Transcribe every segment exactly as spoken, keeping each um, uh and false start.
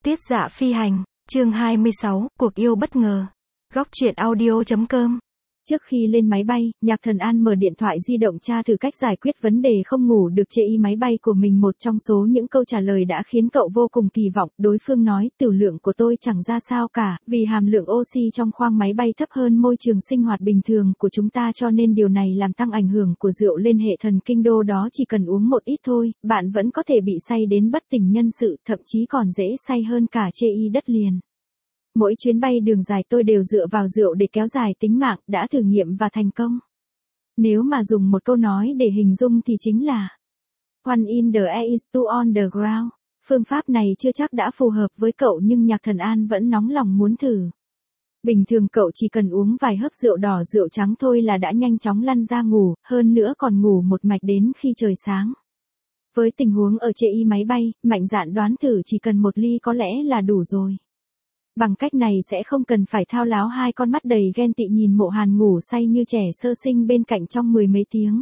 Tuyết Dạ Phi Hành, chương hai mươi sáu, cuộc yêu bất ngờ. Góc truyện audio chấm com. Trước khi lên máy bay, Nhạc Thần An mở điện thoại di động tra thử cách giải quyết vấn đề không ngủ được chê y máy bay của mình. Một trong số những câu trả lời đã khiến cậu vô cùng kỳ vọng. Đối phương nói, tiểu lượng của tôi chẳng ra sao cả, vì hàm lượng oxy trong khoang máy bay thấp hơn môi trường sinh hoạt bình thường của chúng ta, cho nên điều này làm tăng ảnh hưởng của rượu lên hệ thần kinh đô đó. Chỉ cần uống một ít thôi, bạn vẫn có thể bị say đến bất tỉnh nhân sự, thậm chí còn dễ say hơn cả chê y đất liền. Mỗi chuyến bay đường dài tôi đều dựa vào rượu để kéo dài tính mạng, đã thử nghiệm và thành công. Nếu mà dùng một câu nói để hình dung thì chính là One in the air is two on the ground. Phương pháp này chưa chắc đã phù hợp với cậu, nhưng Nhạc Thần An vẫn nóng lòng muốn thử. Bình thường cậu chỉ cần uống vài hớp rượu đỏ rượu trắng thôi là đã nhanh chóng lăn ra ngủ, hơn nữa còn ngủ một mạch đến khi trời sáng. Với tình huống ở chê y máy bay, mạnh dạn đoán thử chỉ cần một ly có lẽ là đủ rồi. Bằng cách này sẽ không cần phải thao láo hai con mắt đầy ghen tị nhìn Mộ Hàn ngủ say như trẻ sơ sinh bên cạnh trong mười mấy tiếng.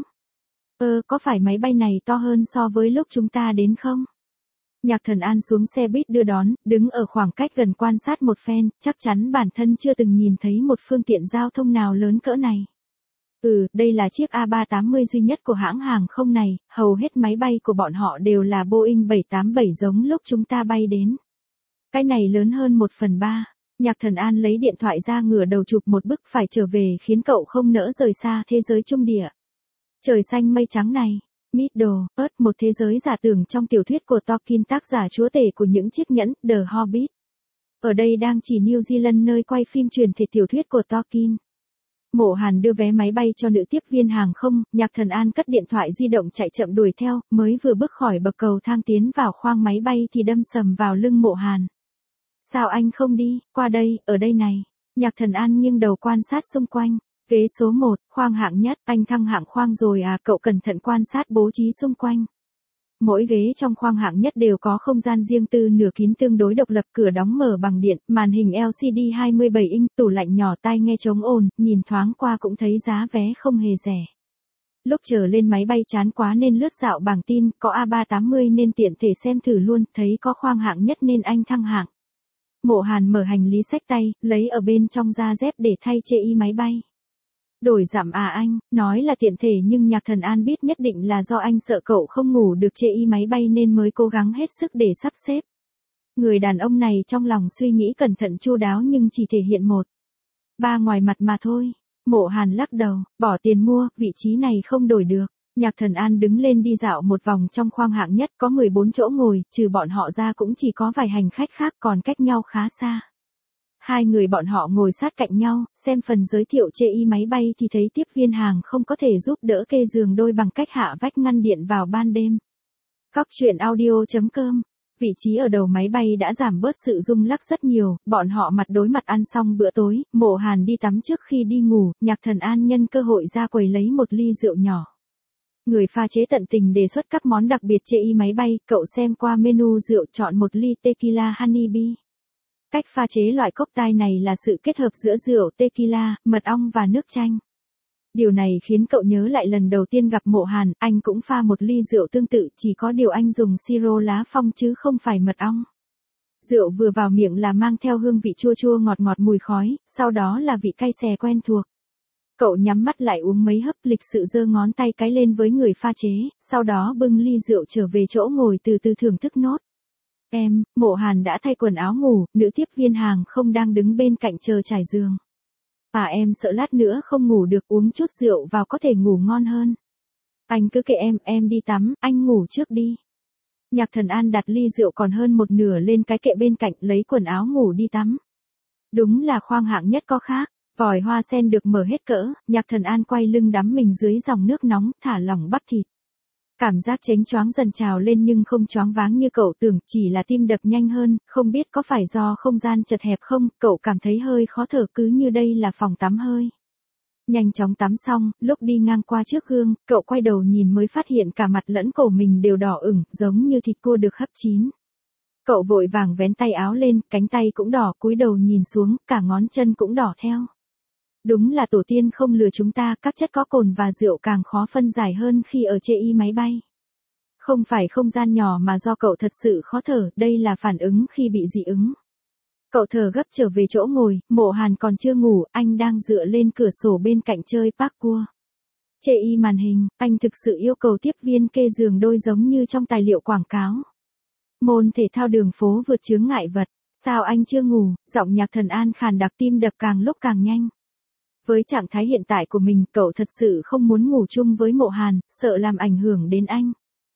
Ơ, có phải máy bay này to hơn so với lúc chúng ta đến không? Nhạc Thần An xuống xe buýt đưa đón, đứng ở khoảng cách gần quan sát một phen, chắc chắn bản thân chưa từng nhìn thấy một phương tiện giao thông nào lớn cỡ này. Ừ, đây là chiếc A ba tám mươi duy nhất của hãng hàng không này, hầu hết máy bay của bọn họ đều là Boeing bảy tám bảy giống lúc chúng ta bay đến. Cái này lớn hơn một phần ba. Nhạc Thần An lấy điện thoại ra ngửa đầu chụp một bức phải trở về khiến cậu không nỡ rời xa thế giới trung địa. Trời xanh mây trắng này, Middle Earth, một thế giới giả tưởng trong tiểu thuyết của Tolkien, tác giả chúa tể của những chiếc nhẫn, The Hobbit. Ở đây đang chỉ New Zealand, nơi quay phim truyền thể tiểu thuyết của Tolkien. Mộ Hàn đưa vé máy bay cho nữ tiếp viên hàng không, Nhạc Thần An cất điện thoại di động chạy chậm đuổi theo, mới vừa bước khỏi bậc cầu thang tiến vào khoang máy bay thì đâm sầm vào lưng Mộ Hàn. Sao anh không đi, qua đây, ở đây này. Nhạc Thần An nghiêng đầu quan sát xung quanh. Ghế số một, khoang hạng nhất, anh thăng hạng khoang rồi à, cậu cẩn thận quan sát bố trí xung quanh. Mỗi ghế trong khoang hạng nhất đều có không gian riêng tư nửa kín tương đối độc lập, cửa đóng mở bằng điện, màn hình L C D hai mươi bảy inch, tủ lạnh nhỏ, tai nghe chống ồn, nhìn thoáng qua cũng thấy giá vé không hề rẻ. Lúc chờ lên máy bay chán quá nên lướt dạo bảng tin, có A ba tám mươi nên tiện thể xem thử luôn, thấy có khoang hạng nhất nên anh thăng hạng. Mộ Hàn mở hành lý xách tay, lấy ở bên trong da dép để thay chê y máy bay. Đổi giảm à anh, nói là tiện thể nhưng Nhạc Thần An biết nhất định là do anh sợ cậu không ngủ được chê y máy bay nên mới cố gắng hết sức để sắp xếp. Người đàn ông này trong lòng suy nghĩ cẩn thận chu đáo nhưng chỉ thể hiện một ba ngoài mặt mà thôi. Mộ Hàn lắc đầu, bỏ tiền mua, vị trí này không đổi được. Nhạc Thần An đứng lên đi dạo một vòng trong khoang hạng nhất, có mười bốn chỗ ngồi, trừ bọn họ ra cũng chỉ có vài hành khách khác, còn cách nhau khá xa. Hai người bọn họ ngồi sát cạnh nhau, xem phần giới thiệu chê y máy bay thì thấy tiếp viên hàng không có thể giúp đỡ kê giường đôi bằng cách hạ vách ngăn điện vào ban đêm. Góc truyện audio chấm com. Vị trí ở đầu máy bay đã giảm bớt sự rung lắc rất nhiều, bọn họ mặt đối mặt ăn xong bữa tối, Mộ Hàn đi tắm trước khi đi ngủ, Nhạc Thần An nhân cơ hội ra quầy lấy một ly rượu nhỏ. Người pha chế tận tình đề xuất các món đặc biệt chê y máy bay, cậu xem qua menu rượu chọn một ly tequila honey bee. Cách pha chế loại cocktail này là sự kết hợp giữa rượu tequila, mật ong và nước chanh. Điều này khiến cậu nhớ lại lần đầu tiên gặp Mộ Hàn, anh cũng pha một ly rượu tương tự, chỉ có điều anh dùng siro lá phong chứ không phải mật ong. Rượu vừa vào miệng là mang theo hương vị chua chua ngọt ngọt mùi khói, sau đó là vị cay xè quen thuộc. Cậu nhắm mắt lại uống mấy hớp, lịch sự giơ ngón tay cái lên với người pha chế, sau đó bưng ly rượu trở về chỗ ngồi từ từ thưởng thức nốt. Em, Mộ Hàn đã thay quần áo ngủ, nữ tiếp viên hàng không đang đứng bên cạnh chờ trải giường. À em sợ lát nữa không ngủ được, uống chút rượu vào có thể ngủ ngon hơn. Anh cứ kệ em, em đi tắm, anh ngủ trước đi. Nhạc Thần An đặt ly rượu còn hơn một nửa lên cái kệ bên cạnh, lấy quần áo ngủ đi tắm. Đúng là khoang hạng nhất có khác. Vòi hoa sen được mở hết cỡ, Nhạc Thần An quay lưng đắm mình dưới dòng nước nóng, thả lỏng bắp thịt. Cảm giác chếnh choáng dần trào lên nhưng không choáng váng như cậu tưởng, chỉ là tim đập nhanh hơn, không biết có phải do không gian chật hẹp không, cậu cảm thấy hơi khó thở cứ như đây là phòng tắm hơi. Nhanh chóng tắm xong, lúc đi ngang qua trước gương, cậu quay đầu nhìn mới phát hiện cả mặt lẫn cổ mình đều đỏ ửng, giống như thịt cua được hấp chín. Cậu vội vàng vén tay áo lên, cánh tay cũng đỏ, cúi đầu nhìn xuống, cả ngón chân cũng đỏ theo. Đúng là tổ tiên không lừa chúng ta, các chất có cồn và rượu càng khó phân giải hơn khi ở chê y máy bay. Không phải không gian nhỏ mà do cậu thật sự khó thở, đây là phản ứng khi bị dị ứng. Cậu thở gấp trở về chỗ ngồi, Mộ Hàn còn chưa ngủ, anh đang dựa lên cửa sổ bên cạnh chơi parkour. Chê y màn hình, anh thực sự yêu cầu tiếp viên kê giường đôi giống như trong tài liệu quảng cáo. Môn thể thao đường phố vượt chướng ngại vật, sao anh chưa ngủ, giọng Nhạc Thần An khàn đặc, tim đập càng lúc càng nhanh. Với trạng thái hiện tại của mình, cậu thật sự không muốn ngủ chung với Mộ Hàn, sợ làm ảnh hưởng đến anh.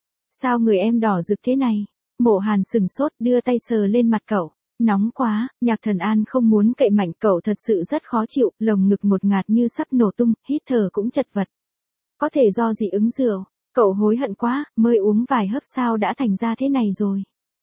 Sao người em đỏ rực thế này? Mộ Hàn sừng sốt, đưa tay sờ lên mặt cậu. Nóng quá, Nhạc Thần An không muốn cậy mạnh, cậu thật sự rất khó chịu, lồng ngực một ngạt như sắp nổ tung, hít thở cũng chật vật. Có thể do dị ứng rượu, cậu hối hận quá, mới uống vài hớp sao đã thành ra thế này rồi.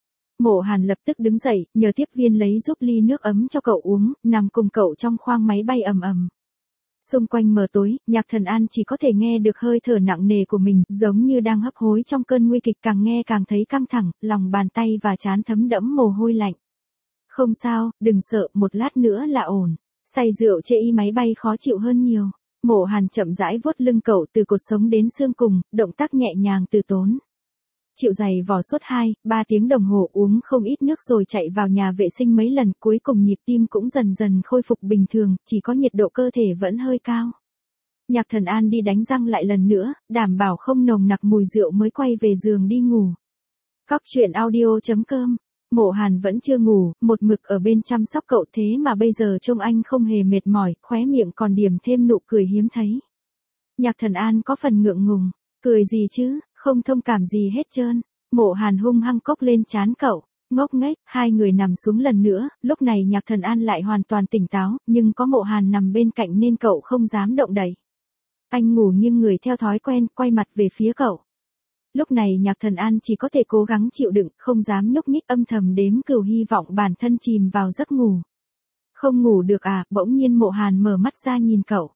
Mộ Hàn lập tức đứng dậy, nhờ tiếp viên lấy giúp ly nước ấm cho cậu uống, nằm cùng cậu trong khoang máy bay ầm ầm. Xung quanh mờ tối, Nhạc Thần An chỉ có thể nghe được hơi thở nặng nề của mình, giống như đang hấp hối trong cơn nguy kịch, càng nghe càng thấy căng thẳng, lòng bàn tay và trán thấm đẫm mồ hôi lạnh. Không sao, đừng sợ, một lát nữa là ổn. Say rượu chê y máy bay khó chịu hơn nhiều. Mộ Hàn chậm rãi vuốt lưng cậu từ cột sống đến xương cùng, động tác nhẹ nhàng từ tốn. Chịu giày vò suốt hai, ba tiếng đồng hồ, uống không ít nước rồi chạy vào nhà vệ sinh mấy lần, cuối cùng nhịp tim cũng dần dần khôi phục bình thường, chỉ có nhiệt độ cơ thể vẫn hơi cao. Nhạc Thần An đi đánh răng lại lần nữa, đảm bảo không nồng nặc mùi rượu mới quay về giường đi ngủ. Góc truyện audio chấm com. Mộ Hàn vẫn chưa ngủ, một mực ở bên chăm sóc cậu, thế mà bây giờ trông anh không hề mệt mỏi, khóe miệng còn điểm thêm nụ cười hiếm thấy. Nhạc Thần An có phần ngượng ngùng, cười gì chứ, không thông cảm gì hết trơn. Mộ Hàn hung hăng cốc lên trán cậu, ngốc nghếch, hai người nằm xuống lần nữa, lúc này Nhạc Thần An lại hoàn toàn tỉnh táo, nhưng có Mộ Hàn nằm bên cạnh nên cậu không dám động đậy. Anh ngủ nghiêng người theo thói quen, quay mặt về phía cậu. Lúc này Nhạc Thần An chỉ có thể cố gắng chịu đựng, không dám nhúc nhích, âm thầm đếm cừu hy vọng bản thân chìm vào giấc ngủ. Không ngủ được à, bỗng nhiên Mộ Hàn mở mắt ra nhìn cậu.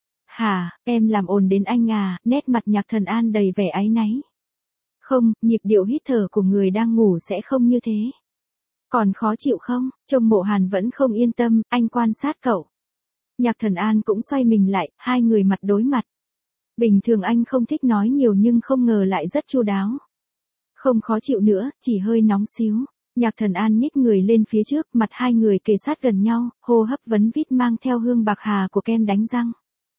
Hả, em làm ồn đến anh à, nét mặt Nhạc Thần An đầy vẻ áy náy. Không, nhịp điệu hít thở của người đang ngủ sẽ không như thế. Còn khó chịu không? Trông Mộ Hàn vẫn không yên tâm, anh quan sát cậu. Nhạc Thần An cũng xoay mình lại, hai người mặt đối mặt. Bình thường anh không thích nói nhiều nhưng không ngờ lại rất chu đáo. Không khó chịu nữa, chỉ hơi nóng xíu. Nhạc Thần An nhích người lên phía trước, mặt hai người kề sát gần nhau, hô hấp vấn vít mang theo hương bạc hà của kem đánh răng.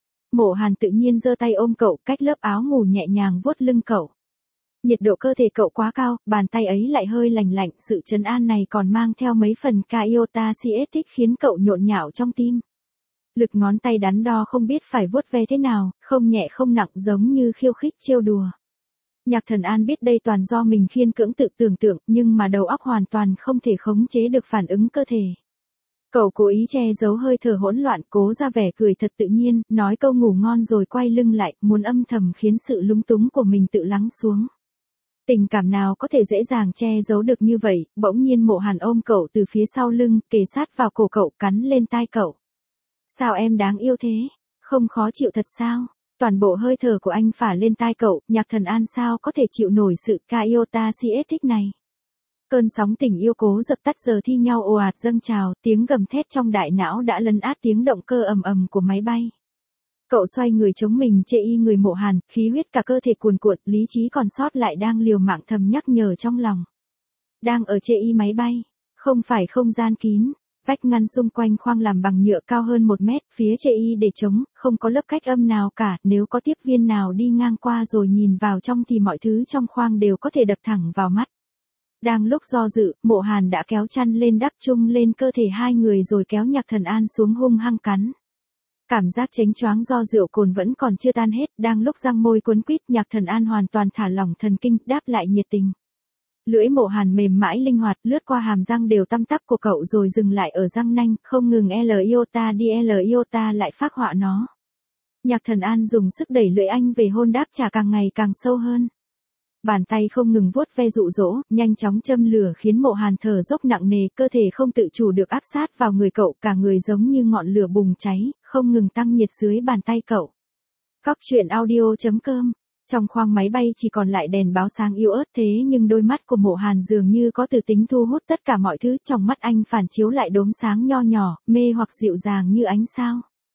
Mộ Hàn tự nhiên giơ tay ôm cậu, cách lớp áo ngủ nhẹ nhàng vuốt lưng cậu. Nhiệt độ cơ thể cậu quá cao, bàn tay ấy lại hơi lành lạnh, sự trấn an này còn mang theo mấy phần iota siết khiến cậu nhộn nhạo trong tim. Lực ngón tay đắn đo không biết phải vuốt ve thế nào, không nhẹ không nặng, giống như khiêu khích trêu đùa. Nhạc Thần An biết đây toàn do mình khiên cưỡng tự tưởng tượng, nhưng mà đầu óc hoàn toàn không thể khống chế được phản ứng cơ thể. Cậu cố ý che giấu hơi thở hỗn loạn, cố ra vẻ cười thật tự nhiên, nói câu ngủ ngon rồi quay lưng lại, muốn âm thầm khiến sự lúng túng của mình tự lắng xuống. Tình cảm nào có thể dễ dàng che giấu được như vậy, bỗng nhiên Mộ Hàn ôm cậu từ phía sau lưng, kề sát vào cổ cậu, cắn lên tai cậu. Sao em đáng yêu thế? Không khó chịu thật sao? Toàn bộ hơi thở của anh phả lên tai cậu, Nhạc Thần An sao có thể chịu nổi sự iota siết này. Cơn sóng tình yêu cố dập tắt giờ thi nhau ồ ạt dâng trào, tiếng gầm thét trong đại não đã lấn át tiếng động cơ ầm ầm của máy bay. Cậu xoay người chống mình chê y người Mộ Hàn, khí huyết cả cơ thể cuồn cuộn, lý trí còn sót lại đang liều mạng thầm nhắc nhở trong lòng. Đang ở chê y máy bay, không phải không gian kín. Vách ngăn xung quanh khoang làm bằng nhựa cao hơn một mét, phía chê y để trống, không có lớp cách âm nào cả, nếu có tiếp viên nào đi ngang qua rồi nhìn vào trong thì mọi thứ trong khoang đều có thể đập thẳng vào mắt. Đang lúc do dự, Mộ Hàn đã kéo chăn lên đắp chung lên cơ thể hai người rồi kéo Nhạc Thần An xuống hung hăng cắn. Cảm giác chánh choáng do rượu cồn vẫn còn chưa tan hết, đang lúc răng môi cuốn quýt, Nhạc Thần An hoàn toàn thả lỏng thần kinh, đáp lại nhiệt tình. Lưỡi Mộ Hàn mềm mãi linh hoạt, lướt qua hàm răng đều tăm tắp của cậu rồi dừng lại ở răng nanh, không ngừng L iota đi L iota lại phác họa nó. Nhạc Thần An dùng sức đẩy lưỡi anh về hôn đáp trả càng ngày càng sâu hơn. Bàn tay không ngừng vuốt ve dụ dỗ, nhanh chóng châm lửa khiến Mộ Hàn thở dốc nặng nề, cơ thể không tự chủ được áp sát vào người cậu, cả người giống như ngọn lửa bùng cháy, không ngừng tăng nhiệt dưới bàn tay cậu. Góc truyện audio chấm com. Trong khoang máy bay chỉ còn lại đèn báo sáng yếu ớt, thế nhưng đôi mắt của Mộ Hàn dường như có từ tính thu hút tất cả mọi thứ, trong mắt anh phản chiếu lại đốm sáng nho nhỏ, mê hoặc dịu dàng như ánh sao.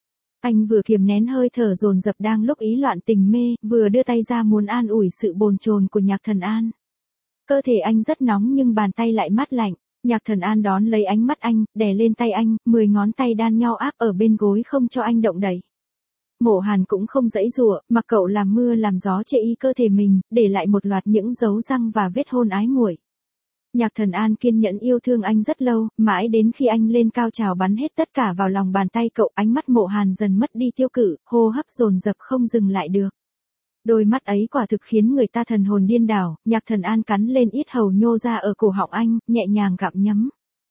Anh vừa kiềm nén hơi thở dồn dập đang lúc ý loạn tình mê, vừa đưa tay ra muốn an ủi sự bồn chồn của Nhạc Thần An. Cơ thể anh rất nóng nhưng bàn tay lại mát lạnh. Nhạc Thần An đón lấy ánh mắt anh, đè lên tay anh, mười ngón tay đan nhau áp ở bên gối không cho anh động đậy. Mộ Hàn cũng không giãy giụa, mặc cậu làm mưa làm gió chê y cơ thể mình, để lại một loạt những dấu răng và vết hôn ái muội. Nhạc Thần An kiên nhẫn yêu thương anh rất lâu, mãi đến khi anh lên cao trào bắn hết tất cả vào lòng bàn tay cậu, ánh mắt Mộ Hàn dần mất đi tiêu cự, hô hấp dồn dập không dừng lại được. Đôi mắt ấy quả thực khiến người ta thần hồn điên đảo. Nhạc Thần An cắn lên yết hầu nhô ra ở cổ họng anh, nhẹ nhàng gặm nhấm.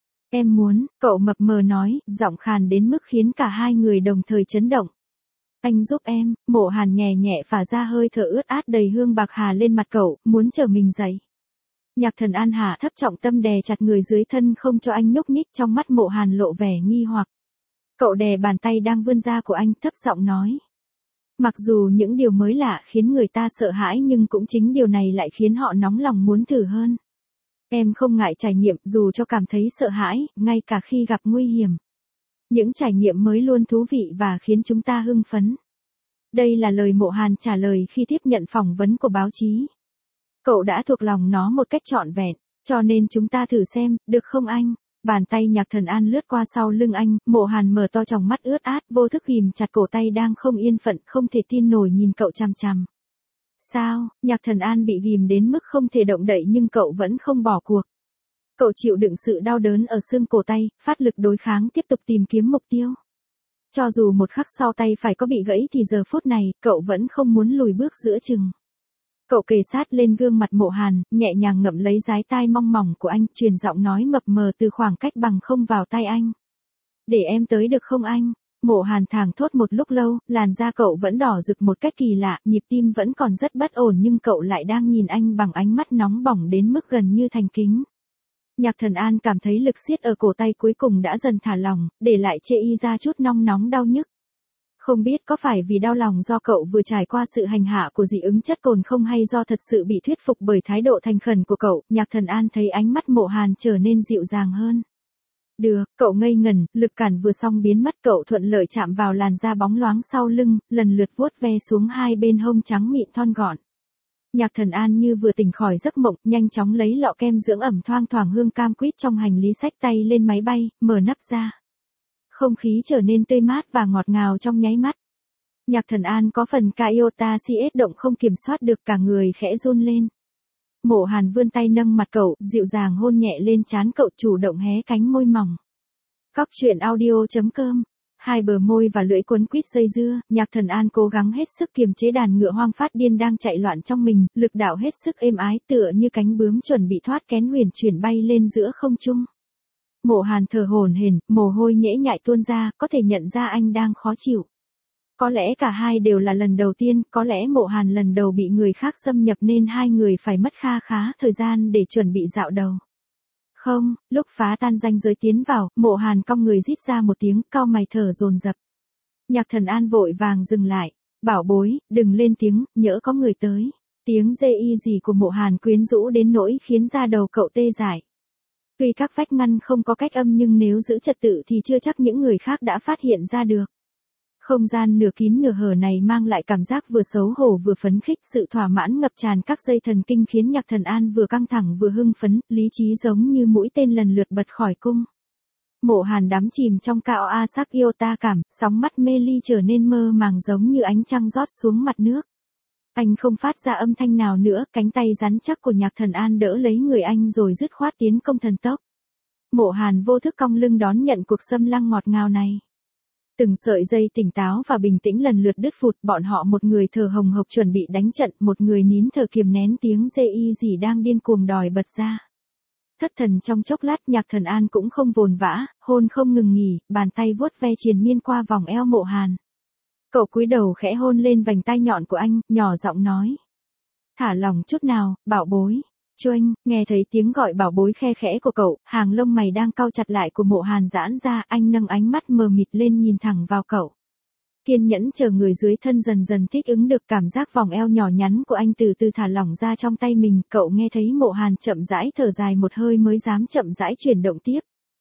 Em muốn, cậu mập mờ nói, giọng khàn đến mức khiến cả hai người đồng thời chấn động. Anh giúp em. Mộ Hàn nhẹ nhẹ phả ra hơi thở ướt át đầy hương bạc hà lên mặt cậu, muốn trở mình dậy. Nhạc Thần An hạ thấp trọng tâm đè chặt người dưới thân không cho anh nhúc nhích, trong mắt Mộ Hàn lộ vẻ nghi hoặc. Cậu đè bàn tay đang vươn ra của anh, thấp giọng nói. Mặc dù những điều mới lạ khiến người ta sợ hãi nhưng cũng chính điều này lại khiến họ nóng lòng muốn thử hơn. Em không ngại trải nghiệm dù cho cảm thấy sợ hãi, ngay cả khi gặp nguy hiểm. Những trải nghiệm mới luôn thú vị và khiến chúng ta hưng phấn. Đây là lời Mộ Hàn trả lời khi tiếp nhận phỏng vấn của báo chí. Cậu đã thuộc lòng nó một cách trọn vẹn, cho nên chúng ta thử xem, được không anh? Bàn tay Nhạc Thần An lướt qua sau lưng anh, Mộ Hàn mở to tròng mắt ướt át, vô thức ghìm chặt cổ tay đang không yên phận, không thể tin nổi nhìn cậu chằm chằm. Sao? Nhạc Thần An bị ghìm đến mức không thể động đậy nhưng cậu vẫn không bỏ cuộc. Cậu chịu đựng sự đau đớn ở xương cổ tay, phát lực đối kháng tiếp tục tìm kiếm mục tiêu. Cho dù một khắc sau tay phải có bị gãy thì giờ phút này, cậu vẫn không muốn lùi bước giữa chừng. Cậu kề sát lên gương mặt Mộ Hàn, nhẹ nhàng ngậm lấy dái tai mong mỏng của anh, truyền giọng nói mập mờ từ khoảng cách bằng không vào tai anh. Để em tới được không anh? Mộ Hàn thảng thốt một lúc lâu, làn da cậu vẫn đỏ rực một cách kỳ lạ, nhịp tim vẫn còn rất bất ổn nhưng cậu lại đang nhìn anh bằng ánh mắt nóng bỏng đến mức gần như thành kính. Nhạc Thần An cảm thấy lực siết ở cổ tay cuối cùng đã dần thả lỏng, để lại chê y ra chút nong nóng đau nhức. Không biết có phải vì đau lòng do cậu vừa trải qua sự hành hạ của dị ứng chất cồn không hay do thật sự bị thuyết phục bởi thái độ thành khẩn của cậu, Nhạc Thần An thấy ánh mắt Mộ Hàn trở nên dịu dàng hơn. Được, cậu ngây ngẩn, lực cản vừa xong biến mất, cậu thuận lợi chạm vào làn da bóng loáng sau lưng, lần lượt vuốt ve xuống hai bên hông trắng mịn thon gọn. Nhạc Thần An như vừa tỉnh khỏi giấc mộng, nhanh chóng lấy lọ kem dưỡng ẩm thoang thoảng hương cam quýt trong hành lý xách tay lên máy bay, mở nắp ra. Không khí trở nên tươi mát và ngọt ngào trong nháy mắt. Nhạc Thần An có phần Iota xê ét động không kiểm soát được, cả người khẽ run lên. Mộ Hàn vươn tay nâng mặt cậu, dịu dàng hôn nhẹ lên trán cậu, chủ động hé cánh môi mỏng. Góc truyện audio chấm com. Hai bờ môi và lưỡi quấn quýt dây dưa, Nhạc Thần An cố gắng hết sức kiềm chế đàn ngựa hoang phát điên đang chạy loạn trong mình, lực đạo hết sức êm ái tựa như cánh bướm chuẩn bị thoát kén huyền chuyển bay lên giữa không trung. Mộ Hàn thở hổn hển, mồ hôi nhễ nhại tuôn ra, có thể nhận ra anh đang khó chịu. Có lẽ cả hai đều là lần đầu tiên, có lẽ Mộ Hàn lần đầu bị người khác xâm nhập nên hai người phải mất kha khá thời gian để chuẩn bị dạo đầu. Không, lúc phá tan ranh giới tiến vào, Mộ Hàn cong người rít ra một tiếng, cau mày thở dồn dập. Nhạc Thần An vội vàng dừng lại. Bảo bối, đừng lên tiếng, nhỡ có người tới. Tiếng dê y gì của Mộ Hàn quyến rũ đến nỗi khiến da đầu cậu tê dại. Tuy các vách ngăn không có cách âm nhưng nếu giữ trật tự thì chưa chắc những người khác đã phát hiện ra được. Không gian nửa kín nửa hở này mang lại cảm giác vừa xấu hổ vừa phấn khích, sự thỏa mãn ngập tràn các dây thần kinh khiến Nhạc Thần An vừa căng thẳng vừa hưng phấn, lý trí giống như mũi tên lần lượt bật khỏi cung. Mộ Hàn đắm chìm trong cao a sắc iota cảm, sóng mắt mê ly trở nên mơ màng giống như ánh trăng rót xuống mặt nước. Anh không phát ra âm thanh nào nữa, cánh tay rắn chắc của Nhạc Thần An đỡ lấy người anh rồi dứt khoát tiến công thần tốc. Mộ Hàn vô thức cong lưng đón nhận cuộc xâm lăng ngọt ngào này. Từng sợi dây tỉnh táo và bình tĩnh lần lượt đứt phụt, bọn họ một người thở hồng hộc chuẩn bị đánh trận, một người nín thở kiềm nén tiếng dê y gì đang điên cuồng đòi bật ra. Thất thần trong chốc lát, Nhạc Thần An cũng không vồn vã, hôn không ngừng nghỉ, bàn tay vuốt ve triền miên qua vòng eo Mộ Hàn. Cậu cúi đầu khẽ hôn lên vành tai nhọn của anh, nhỏ giọng nói. Thả lòng chút nào, bảo bối. Chuanh, nghe thấy tiếng gọi bảo bối khe khẽ của cậu, hàng lông mày đang cau chặt lại của Mộ Hàn giãn ra, anh nâng ánh mắt mờ mịt lên nhìn thẳng vào cậu. Kiên nhẫn chờ người dưới thân dần dần thích ứng được cảm giác vòng eo nhỏ nhắn của anh từ từ thả lỏng ra trong tay mình, cậu nghe thấy Mộ Hàn chậm rãi thở dài một hơi mới dám chậm rãi chuyển động tiếp.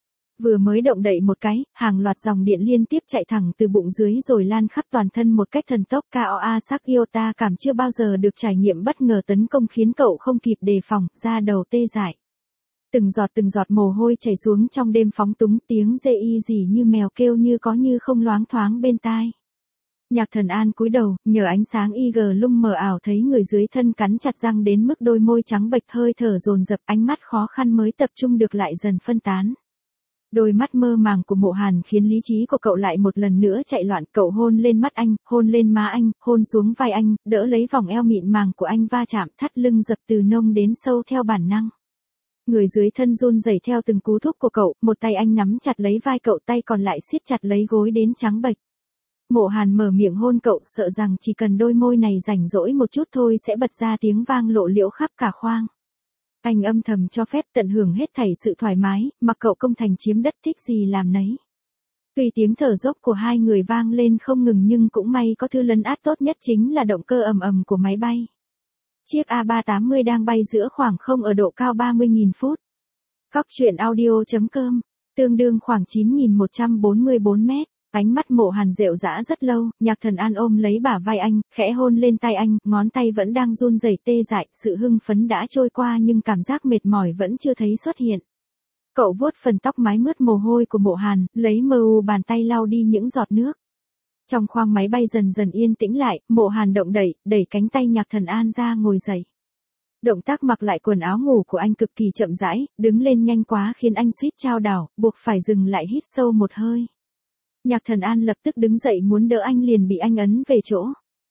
Vừa mới động đậy một cái, hàng loạt dòng điện liên tiếp chạy thẳng từ bụng dưới rồi lan khắp toàn thân một cách thần tốc. ca o a sắc iota cảm chưa bao giờ được trải nghiệm bất ngờ tấn công khiến cậu không kịp đề phòng, da đầu tê dại. Từng giọt từng giọt mồ hôi chảy xuống trong đêm phóng túng, tiếng dê y rỉ như mèo kêu như có như không loáng thoáng bên tai. Nhạc Thần An cúi đầu, nhờ ánh sáng i giê lung mờ ảo thấy người dưới thân cắn chặt răng đến mức đôi môi trắng bệch, hơi thở dồn dập, ánh mắt khó khăn mới tập trung được lại dần phân tán. Đôi mắt mơ màng của Mộ Hàn khiến lý trí của cậu lại một lần nữa chạy loạn, cậu hôn lên mắt anh, hôn lên má anh, hôn xuống vai anh, đỡ lấy vòng eo mịn màng của anh va chạm, thắt lưng dập từ nông đến sâu theo bản năng. Người dưới thân run rẩy theo từng cú thúc của cậu, một tay anh nắm chặt lấy vai cậu, tay còn lại siết chặt lấy gối đến trắng bệch. Mộ Hàn mở miệng hôn cậu, sợ rằng chỉ cần đôi môi này rảnh rỗi một chút thôi sẽ bật ra tiếng vang lộ liễu khắp cả khoang. Anh âm thầm cho phép tận hưởng hết thảy sự thoải mái, mặc cậu công thành chiếm đất, thích gì làm nấy. Tuy tiếng thở dốc của hai người vang lên không ngừng nhưng cũng may có thứ lấn át tốt nhất chính là động cơ ầm ầm của máy bay. Chiếc A ba tám mươi đang bay giữa khoảng không ở độ cao ba mươi nghìn phút. Góc truyện audio chấm com, tương đương khoảng chín nghìn một trăm bốn mươi bốn mét. Ánh mắt Mộ Hàn rệu rã rất lâu, Nhạc Thần An ôm lấy bả vai anh, khẽ hôn lên tay anh, ngón tay vẫn đang run rẩy tê dại, sự hưng phấn đã trôi qua nhưng cảm giác mệt mỏi vẫn chưa thấy xuất hiện. Cậu vuốt phần tóc mái mướt mồ hôi của Mộ Hàn, lấy mờ u bàn tay lau đi những giọt nước. Trong khoang máy bay dần dần yên tĩnh lại, Mộ Hàn động đẩy, đẩy cánh tay Nhạc Thần An ra ngồi dậy. Động tác mặc lại quần áo ngủ của anh cực kỳ chậm rãi, đứng lên nhanh quá khiến anh suýt chao đảo, buộc phải dừng lại hít sâu một hơi. Nhạc Thần An lập tức đứng dậy muốn đỡ anh liền bị anh ấn về chỗ.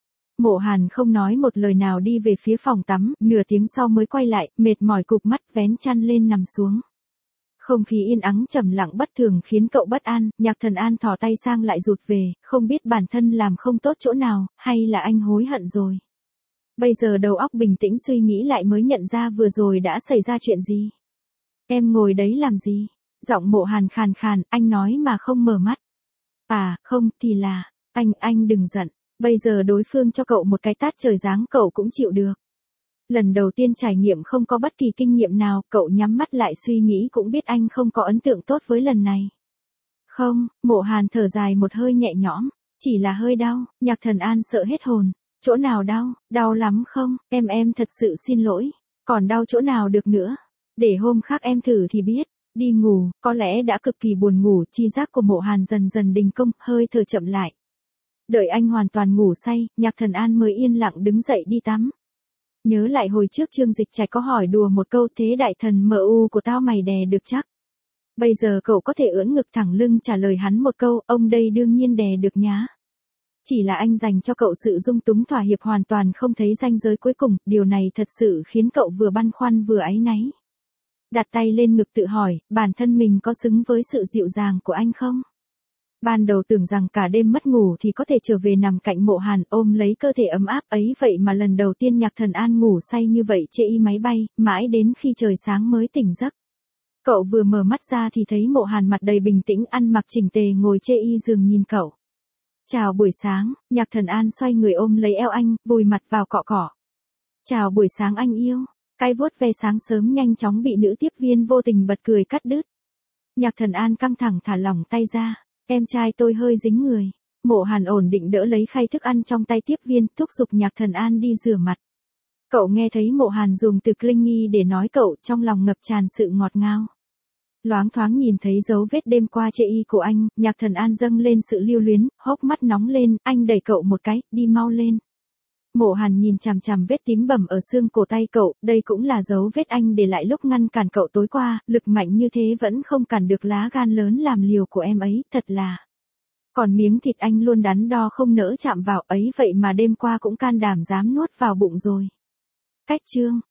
Mộ Hàn không nói một lời nào đi về phía phòng tắm, nửa tiếng sau mới quay lại, mệt mỏi cụp mắt vén chăn lên nằm xuống. Không khí yên ắng trầm lặng bất thường khiến cậu bất an, Nhạc Thần An thò tay sang lại rụt về, không biết bản thân làm không tốt chỗ nào, hay là anh hối hận rồi. Bây giờ đầu óc bình tĩnh suy nghĩ lại mới nhận ra vừa rồi đã xảy ra chuyện gì. Em ngồi đấy làm gì? Giọng Mộ Hàn khàn khàn, anh nói mà không mở mắt. À, không, thì là, anh, anh đừng giận, bây giờ đối phương cho cậu một cái tát trời giáng cậu cũng chịu được. Lần đầu tiên trải nghiệm không có bất kỳ kinh nghiệm nào, cậu nhắm mắt lại suy nghĩ cũng biết anh không có ấn tượng tốt với lần này. Không, Mộ Hàn thở dài một hơi nhẹ nhõm, chỉ là hơi đau, Nhạc Thần An sợ hết hồn. Chỗ nào đau, đau lắm không, em em thật sự xin lỗi, còn đau chỗ nào được nữa, để hôm khác em thử thì biết. Đi ngủ, có lẽ đã cực kỳ buồn ngủ, chi giác của Mộ Hàn dần dần đình công, hơi thở chậm lại. Đợi anh hoàn toàn ngủ say, Nhạc Thần An mới yên lặng đứng dậy đi tắm. Nhớ lại hồi trước Trương Dịch Trạch có hỏi đùa một câu thế đại thần em u của tao mày đè được chắc. Bây giờ cậu có thể ưỡn ngực thẳng lưng trả lời hắn một câu, ông đây đương nhiên đè được nhá. Chỉ là anh dành cho cậu sự dung túng thỏa hiệp hoàn toàn không thấy ranh giới cuối cùng, điều này thật sự khiến cậu vừa băn khoăn vừa áy náy. Đặt tay lên ngực tự hỏi, bản thân mình có xứng với sự dịu dàng của anh không? Ban đầu tưởng rằng cả đêm mất ngủ thì có thể trở về nằm cạnh Mộ Hàn ôm lấy cơ thể ấm áp ấy, vậy mà lần đầu tiên Nhạc Thần An ngủ say như vậy chê y máy bay, mãi đến khi trời sáng mới tỉnh giấc. Cậu vừa mở mắt ra thì thấy Mộ Hàn mặt đầy bình tĩnh ăn mặc chỉnh tề ngồi chê y giường nhìn cậu. Chào buổi sáng, Nhạc Thần An xoay người ôm lấy eo anh, vùi mặt vào cọ cọ. Chào buổi sáng anh yêu. Cái vuốt ve sáng sớm nhanh chóng bị nữ tiếp viên vô tình bật cười cắt đứt. Nhạc Thần An căng thẳng thả lỏng tay ra, em trai tôi hơi dính người. Mộ Hàn ổn định đỡ lấy khay thức ăn trong tay tiếp viên, thúc giục Nhạc Thần An đi rửa mặt. Cậu nghe thấy Mộ Hàn dùng từ clingy để nói cậu, trong lòng ngập tràn sự ngọt ngào. Loáng thoáng nhìn thấy dấu vết đêm qua chê y của anh, Nhạc Thần An dâng lên sự lưu luyến, hốc mắt nóng lên, anh đẩy cậu một cái, đi mau lên. Mộ Hàn nhìn chằm chằm vết tím bầm ở xương cổ tay cậu, đây cũng là dấu vết anh để lại lúc ngăn cản cậu tối qua, lực mạnh như thế vẫn không cản được lá gan lớn làm liều của em ấy, thật là. Còn miếng thịt anh luôn đắn đo không nỡ chạm vào ấy vậy mà đêm qua cũng can đảm dám nuốt vào bụng rồi. Cách chương